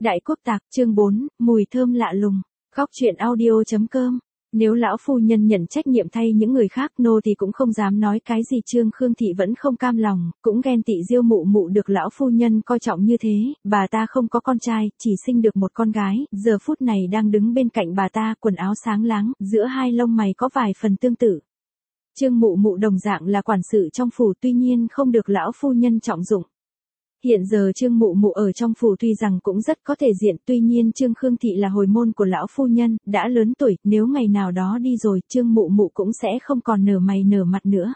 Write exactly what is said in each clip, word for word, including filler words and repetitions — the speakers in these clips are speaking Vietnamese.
Đại Quốc Tạc, chương bốn, mùi thơm lạ lùng. Góc truyện audio.com. Nếu lão phu nhân nhận trách nhiệm thay những người khác, nô thì cũng không dám nói cái gì. Trương Khương Thị vẫn không cam lòng, cũng ghen tị Diêu Mụ Mụ được lão phu nhân coi trọng như thế. Bà ta không có con trai, chỉ sinh được một con gái, giờ phút này đang đứng bên cạnh bà ta, quần áo sáng láng, giữa hai lông mày có vài phần tương tự. Trương Mụ Mụ đồng dạng là quản sự trong phủ, tuy nhiên không được lão phu nhân trọng dụng. Hiện giờ Trương Mụ Mụ ở trong phủ tuy rằng cũng rất có thể diện, tuy nhiên Trương Khương Thị là hồi môn của lão phu nhân, đã lớn tuổi, nếu ngày nào đó đi rồi, Trương Mụ Mụ cũng sẽ không còn nở mày nở mặt nữa.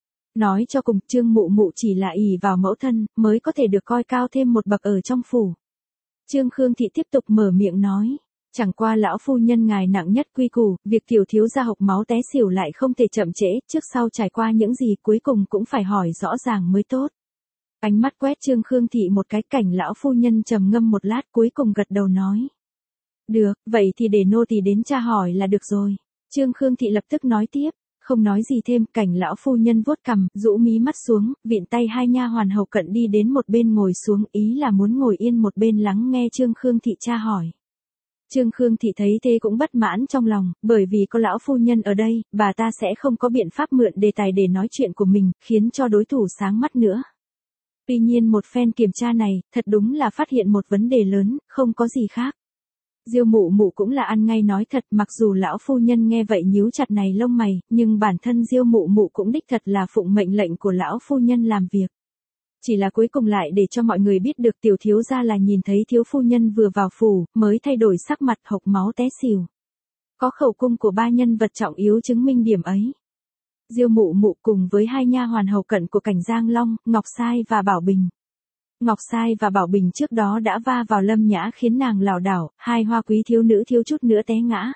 Nói cho cùng, Trương Mụ Mụ chỉ là ỷ vào mẫu thân, mới có thể được coi cao thêm một bậc ở trong phủ. Trương Khương Thị tiếp tục mở miệng nói, chẳng qua lão phu nhân ngài nặng nhất quy củ, việc tiểu thiếu gia hộc máu té xỉu lại không thể chậm trễ, trước sau trải qua những gì cuối cùng cũng phải hỏi rõ ràng mới tốt. Ánh mắt quét Trương Khương Thị một cái, cảnh lão phu nhân trầm ngâm một lát cuối cùng gật đầu nói. Được, vậy thì để nô tỳ đến tra hỏi là được rồi. Trương Khương Thị lập tức nói tiếp, không nói gì thêm, cảnh lão phu nhân vuốt cằm, rũ mí mắt xuống, vịn tay hai nha hoàn hầu cận đi đến một bên ngồi xuống, ý là muốn ngồi yên một bên lắng nghe Trương Khương Thị tra hỏi. Trương Khương Thị thấy thế cũng bất mãn trong lòng, bởi vì có lão phu nhân ở đây, bà ta sẽ không có biện pháp mượn đề tài để nói chuyện của mình, khiến cho đối thủ sáng mắt nữa. Tuy nhiên một phen kiểm tra này, thật đúng là phát hiện một vấn đề lớn, không có gì khác. Diêu Mụ Mụ cũng là ăn ngay nói thật, mặc dù lão phu nhân nghe vậy nhíu chặt này lông mày, nhưng bản thân Diêu Mụ Mụ cũng đích thật là phụng mệnh lệnh của lão phu nhân làm việc. Chỉ là cuối cùng lại để cho mọi người biết được tiểu thiếu gia là nhìn thấy thiếu phu nhân vừa vào phủ, mới thay đổi sắc mặt hộc máu té xỉu. Có khẩu cung của ba nhân vật trọng yếu chứng minh điểm ấy. Diêu Mụ Mụ cùng với hai nha hoàn hầu cận của Cảnh Giang Long, Ngọc Sai và Bảo Bình. Ngọc Sai và Bảo Bình trước đó đã va vào Lâm Nhã khiến nàng lảo đảo, hai hoa quý thiếu nữ thiếu chút nữa té ngã.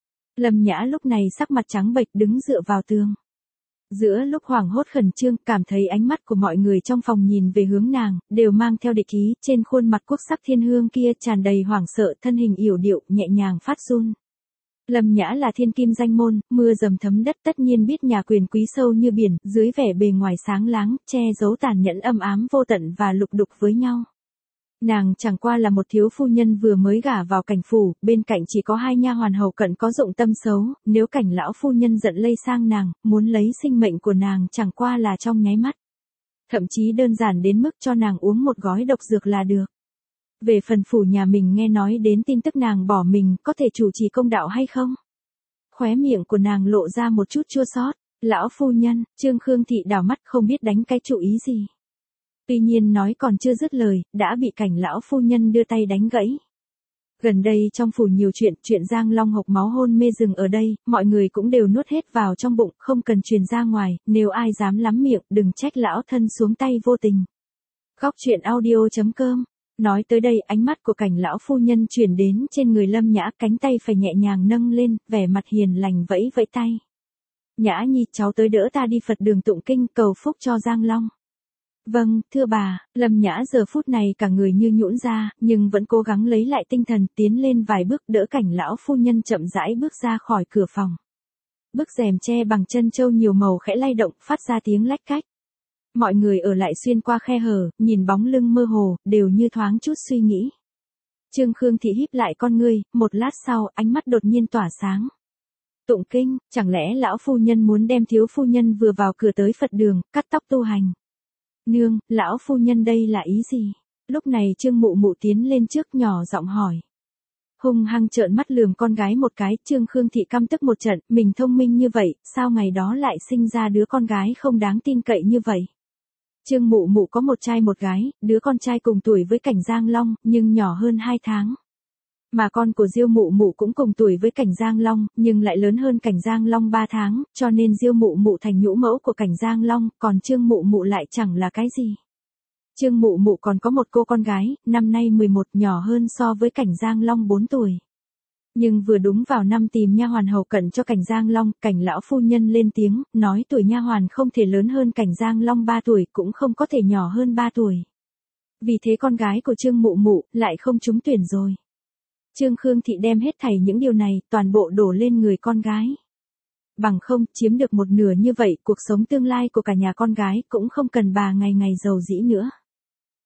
Lâm Nhã lúc này sắc mặt trắng bệch đứng dựa vào tường. Giữa lúc hoảng hốt khẩn trương, cảm thấy ánh mắt của mọi người trong phòng nhìn về hướng nàng, đều mang theo địch ý, trên khuôn mặt quốc sắc thiên hương kia tràn đầy hoảng sợ, thân hình yểu điệu, nhẹ nhàng phát run. Lâm Nhã là thiên kim danh môn, mưa dầm thấm đất, tất nhiên biết nhà quyền quý sâu như biển, dưới vẻ bề ngoài sáng láng, che giấu tàn nhẫn âm ám vô tận và lục đục với nhau. Nàng chẳng qua là một thiếu phu nhân vừa mới gả vào Cảnh phủ, bên cạnh chỉ có hai nha hoàn hầu cận có dụng tâm xấu, nếu Cảnh lão phu nhân giận lây sang nàng, muốn lấy sinh mệnh của nàng chẳng qua là trong nháy mắt. Thậm chí đơn giản đến mức cho nàng uống một gói độc dược là được. Về phần phủ nhà mình nghe nói đến tin tức nàng bỏ mình, có thể chủ trì công đạo hay không? Khóe miệng của nàng lộ ra một chút chua xót. Lão phu nhân, Trương Khương Thị đảo mắt không biết đánh cái chủ ý gì. Tuy nhiên nói còn chưa dứt lời, đã bị cảnh lão phu nhân đưa tay đánh gãy. Gần đây trong phủ nhiều chuyện, chuyện Giang Long hộc máu hôn mê dừng ở đây, mọi người cũng đều nuốt hết vào trong bụng, không cần truyền ra ngoài, nếu ai dám lắm miệng, đừng trách lão thân xuống tay vô tình. Góc truyện audio.com. Nói tới đây, ánh mắt của cảnh lão phu nhân chuyển đến trên người Lâm Nhã, cánh tay phải nhẹ nhàng nâng lên, vẻ mặt hiền lành vẫy vẫy tay. Nhã nhi, cháu tới đỡ ta đi Phật đường tụng kinh cầu phúc cho Giang Long. Vâng, thưa bà. Lâm Nhã giờ phút này cả người như nhũn ra, nhưng vẫn cố gắng lấy lại tinh thần, tiến lên vài bước đỡ cảnh lão phu nhân chậm rãi bước ra khỏi cửa phòng. Bức rèm che bằng chân châu nhiều màu khẽ lay động, phát ra tiếng lách cách. Mọi người ở lại xuyên qua khe hở, nhìn bóng lưng mơ hồ, đều như thoáng chút suy nghĩ. Trương Khương Thị híp lại con ngươi, một lát sau, ánh mắt đột nhiên tỏa sáng. Tụng kinh, chẳng lẽ lão phu nhân muốn đem thiếu phu nhân vừa vào cửa tới Phật đường, cắt tóc tu hành? Nương, lão phu nhân đây là ý gì? Lúc này Trương Mụ Mụ tiến lên trước nhỏ giọng hỏi. Hung hăng trợn mắt lườm con gái một cái, Trương Khương Thị căm tức một trận, mình thông minh như vậy, sao ngày đó lại sinh ra đứa con gái không đáng tin cậy như vậy? Trương Mụ Mụ có một trai một gái, đứa con trai cùng tuổi với Cảnh Giang Long, nhưng nhỏ hơn hai tháng. Mà con của Diêu Mụ Mụ cũng cùng tuổi với Cảnh Giang Long, nhưng lại lớn hơn Cảnh Giang Long ba tháng, cho nên Diêu Mụ Mụ thành nhũ mẫu của Cảnh Giang Long, còn Trương Mụ Mụ lại chẳng là cái gì. Trương Mụ Mụ còn có một cô con gái, năm nay mười một, nhỏ hơn so với Cảnh Giang Long bốn tuổi. Nhưng vừa đúng vào năm tìm nha hoàn hầu cận cho Cảnh Giang Long, Cảnh lão phu nhân lên tiếng, nói tuổi nha hoàn không thể lớn hơn Cảnh Giang Long ba tuổi, cũng không có thể nhỏ hơn ba tuổi. Vì thế con gái của Trương Mụ Mụ lại không trúng tuyển rồi. Trương Khương Thị đem hết thảy những điều này, toàn bộ đổ lên người con gái. Bằng không, chiếm được một nửa như vậy, cuộc sống tương lai của cả nhà con gái cũng không cần bà ngày ngày giàu dĩ nữa.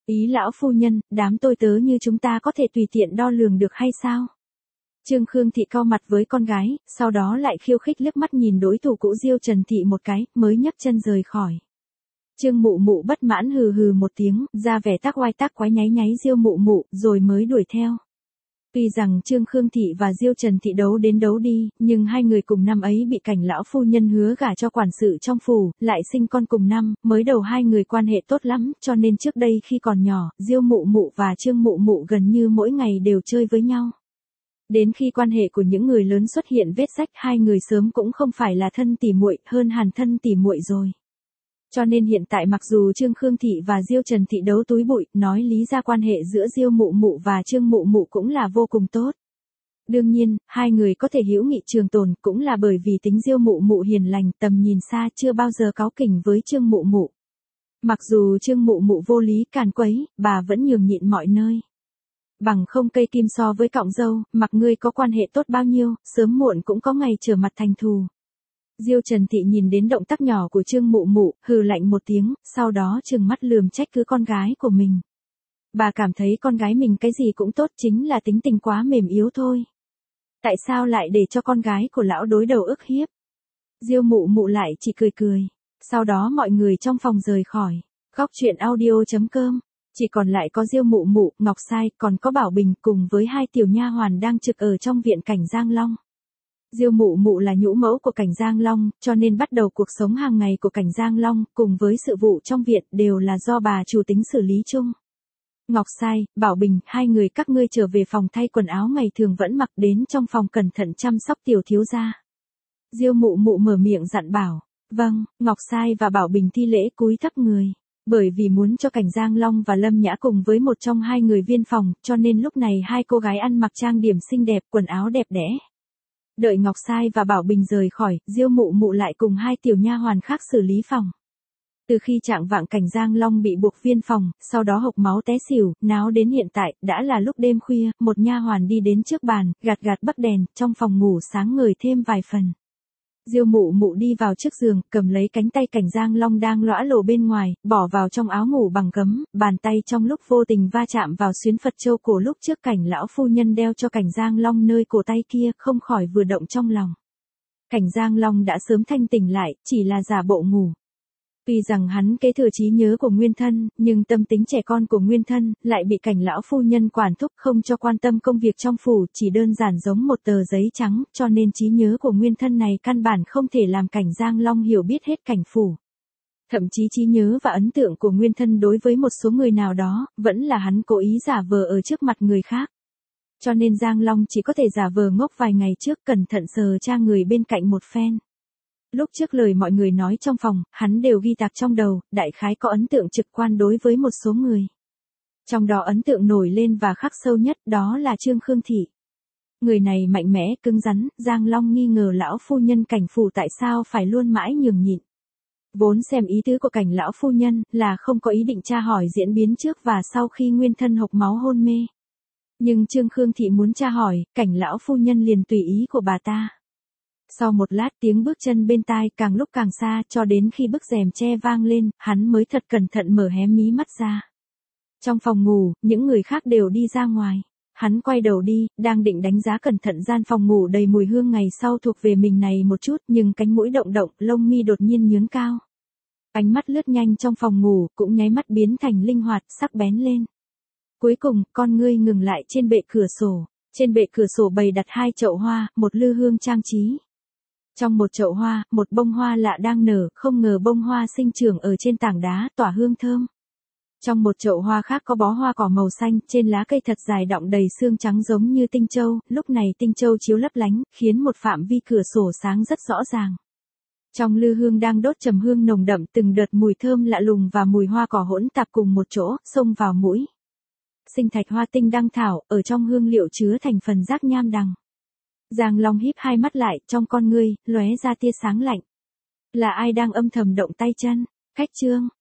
Ý lão phu nhân, đám tôi tớ như chúng ta có thể tùy tiện đo lường được hay sao? Trương Khương Thị cau mặt với con gái, sau đó lại khiêu khích liếc mắt nhìn đối thủ cũ Diêu Trần Thị một cái, mới nhấc chân rời khỏi. Trương Mụ Mụ bất mãn hừ hừ một tiếng, ra vẻ tác oai tác quái nháy nháy Diêu Mụ Mụ, rồi mới đuổi theo. Tuy rằng Trương Khương Thị và Diêu Trần Thị đấu đến đấu đi, nhưng hai người cùng năm ấy bị Cảnh lão phu nhân hứa gả cho quản sự trong phủ, lại sinh con cùng năm, mới đầu hai người quan hệ tốt lắm, cho nên trước đây khi còn nhỏ, Diêu Mụ Mụ và Trương Mụ Mụ gần như mỗi ngày đều chơi với nhau. Đến khi quan hệ của những người lớn xuất hiện vết rách, hai người sớm cũng không phải là thân tỉ muội, hơn hẳn thân tỉ muội rồi. Cho nên hiện tại mặc dù Trương Khương Thị và Diêu Trần Thị đấu túi bụi, nói lý ra quan hệ giữa Diêu Mụ Mụ và Trương Mụ Mụ cũng là vô cùng tốt. Đương nhiên, hai người có thể hữu nghị trường tồn cũng là bởi vì tính Diêu Mụ Mụ hiền lành, tầm nhìn xa, chưa bao giờ cáu kỉnh với Trương Mụ Mụ. Mặc dù Trương Mụ Mụ vô lý càn quấy, bà vẫn nhường nhịn mọi nơi. Bằng không cây kim so với cọng dâu, mặc ngươi có quan hệ tốt bao nhiêu, sớm muộn cũng có ngày trở mặt thành thù. Diêu Trần Thị nhìn đến động tác nhỏ của Trương Mụ Mụ, hừ lạnh một tiếng, sau đó trừng mắt lườm trách cứ con gái của mình. Bà cảm thấy con gái mình cái gì cũng tốt, chính là tính tình quá mềm yếu thôi. Tại sao lại để cho con gái của lão đối đầu ức hiếp? Diêu Mụ Mụ lại chỉ cười cười. Sau đó mọi người trong phòng rời khỏi. Góc truyện audio chấm com. Chỉ còn lại có Diêu Mụ Mụ, Ngọc Sai, còn có Bảo Bình cùng với hai tiểu nha hoàn đang trực ở trong viện Cảnh Giang Long. Diêu Mụ Mụ là nhũ mẫu của Cảnh Giang Long, cho nên bắt đầu cuộc sống hàng ngày của Cảnh Giang Long, cùng với sự vụ trong viện đều là do bà chủ tính xử lý chung. Ngọc Sai, Bảo Bình, hai người các ngươi trở về phòng thay quần áo ngày thường vẫn mặc, đến trong phòng cẩn thận chăm sóc tiểu thiếu gia. Diêu Mụ Mụ mở miệng dặn bảo. Vâng, Ngọc Sai và Bảo Bình thi lễ cúi thấp người. Bởi vì muốn cho Cảnh Giang Long và Lâm Nhã cùng với một trong hai người viên phòng, cho nên lúc này hai cô gái ăn mặc trang điểm xinh đẹp, quần áo đẹp đẽ. Đợi Ngọc Sai và Bảo Bình rời khỏi, Diêu Mụ Mụ lại cùng hai tiểu nha hoàn khác xử lý phòng. Từ khi trạng vạng Cảnh Giang Long bị buộc viên phòng, sau đó hộc máu té xỉu, náo đến hiện tại, đã là lúc đêm khuya, một nha hoàn đi đến trước bàn, gạt gạt bắc đèn, trong phòng ngủ sáng ngời thêm vài phần. Diêu Mụ Mụ đi vào trước giường, cầm lấy cánh tay Cảnh Giang Long đang lõa lồ bên ngoài, bỏ vào trong áo ngủ bằng gấm, bàn tay trong lúc vô tình va chạm vào xuyến Phật châu cổ lúc trước Cảnh lão phu nhân đeo cho Cảnh Giang Long nơi cổ tay kia, không khỏi vừa động trong lòng. Cảnh Giang Long đã sớm thanh tỉnh lại, chỉ là giả bộ ngủ. Tuy rằng hắn kế thừa trí nhớ của nguyên thân, nhưng tâm tính trẻ con của nguyên thân, lại bị Cảnh lão phu nhân quản thúc không cho quan tâm công việc trong phủ, chỉ đơn giản giống một tờ giấy trắng, cho nên trí nhớ của nguyên thân này căn bản không thể làm Cảnh Giang Long hiểu biết hết cảnh phủ. Thậm chí trí nhớ và ấn tượng của nguyên thân đối với một số người nào đó, vẫn là hắn cố ý giả vờ ở trước mặt người khác. Cho nên Giang Long chỉ có thể giả vờ ngốc vài ngày trước, cẩn thận sờ tra người bên cạnh một phen. Lúc trước lời mọi người nói trong phòng, hắn đều ghi tạc trong đầu, đại khái có ấn tượng trực quan đối với một số người. Trong đó ấn tượng nổi lên và khắc sâu nhất đó là Trương Khương Thị. Người này mạnh mẽ, cứng rắn, Giang Long nghi ngờ lão phu nhân Cảnh phủ tại sao phải luôn mãi nhường nhịn. Vốn xem ý tứ của Cảnh lão phu nhân là không có ý định tra hỏi diễn biến trước và sau khi nguyên thân hộc máu hôn mê. Nhưng Trương Khương Thị muốn tra hỏi, Cảnh lão phu nhân liền tùy ý của bà ta. Sau một lát tiếng bước chân bên tai càng lúc càng xa, cho đến khi bức rèm che vang lên, hắn mới thật cẩn thận mở hé mí mắt ra. Trong phòng ngủ, những người khác đều đi ra ngoài. Hắn quay đầu đi, đang định đánh giá cẩn thận gian phòng ngủ đầy mùi hương ngày sau thuộc về mình này một chút, nhưng cánh mũi động động, lông mi đột nhiên nhướng cao. Ánh mắt lướt nhanh trong phòng ngủ, cũng nháy mắt biến thành linh hoạt, sắc bén lên. Cuối cùng, con ngươi ngừng lại trên bệ cửa sổ. Trên bệ cửa sổ bày đặt hai chậu hoa, một lư hương trang trí. Trong một chậu hoa, một bông hoa lạ đang nở, không ngờ bông hoa sinh trưởng ở trên tảng đá, tỏa hương thơm. Trong một chậu hoa khác có bó hoa cỏ màu xanh, trên lá cây thật dài đọng đầy xương trắng giống như tinh châu, lúc này tinh châu chiếu lấp lánh, khiến một phạm vi cửa sổ sáng rất rõ ràng. Trong lư hương đang đốt trầm hương nồng đậm, từng đợt mùi thơm lạ lùng và mùi hoa cỏ hỗn tạp cùng một chỗ, xông vào mũi. Sinh thạch hoa tinh đăng thảo, ở trong hương liệu chứa thành phần giác nham đằng. Giang Long híp hai mắt lại, trong con ngươi lóe ra tia sáng lạnh. Là ai đang âm thầm động tay chân? Khách trương,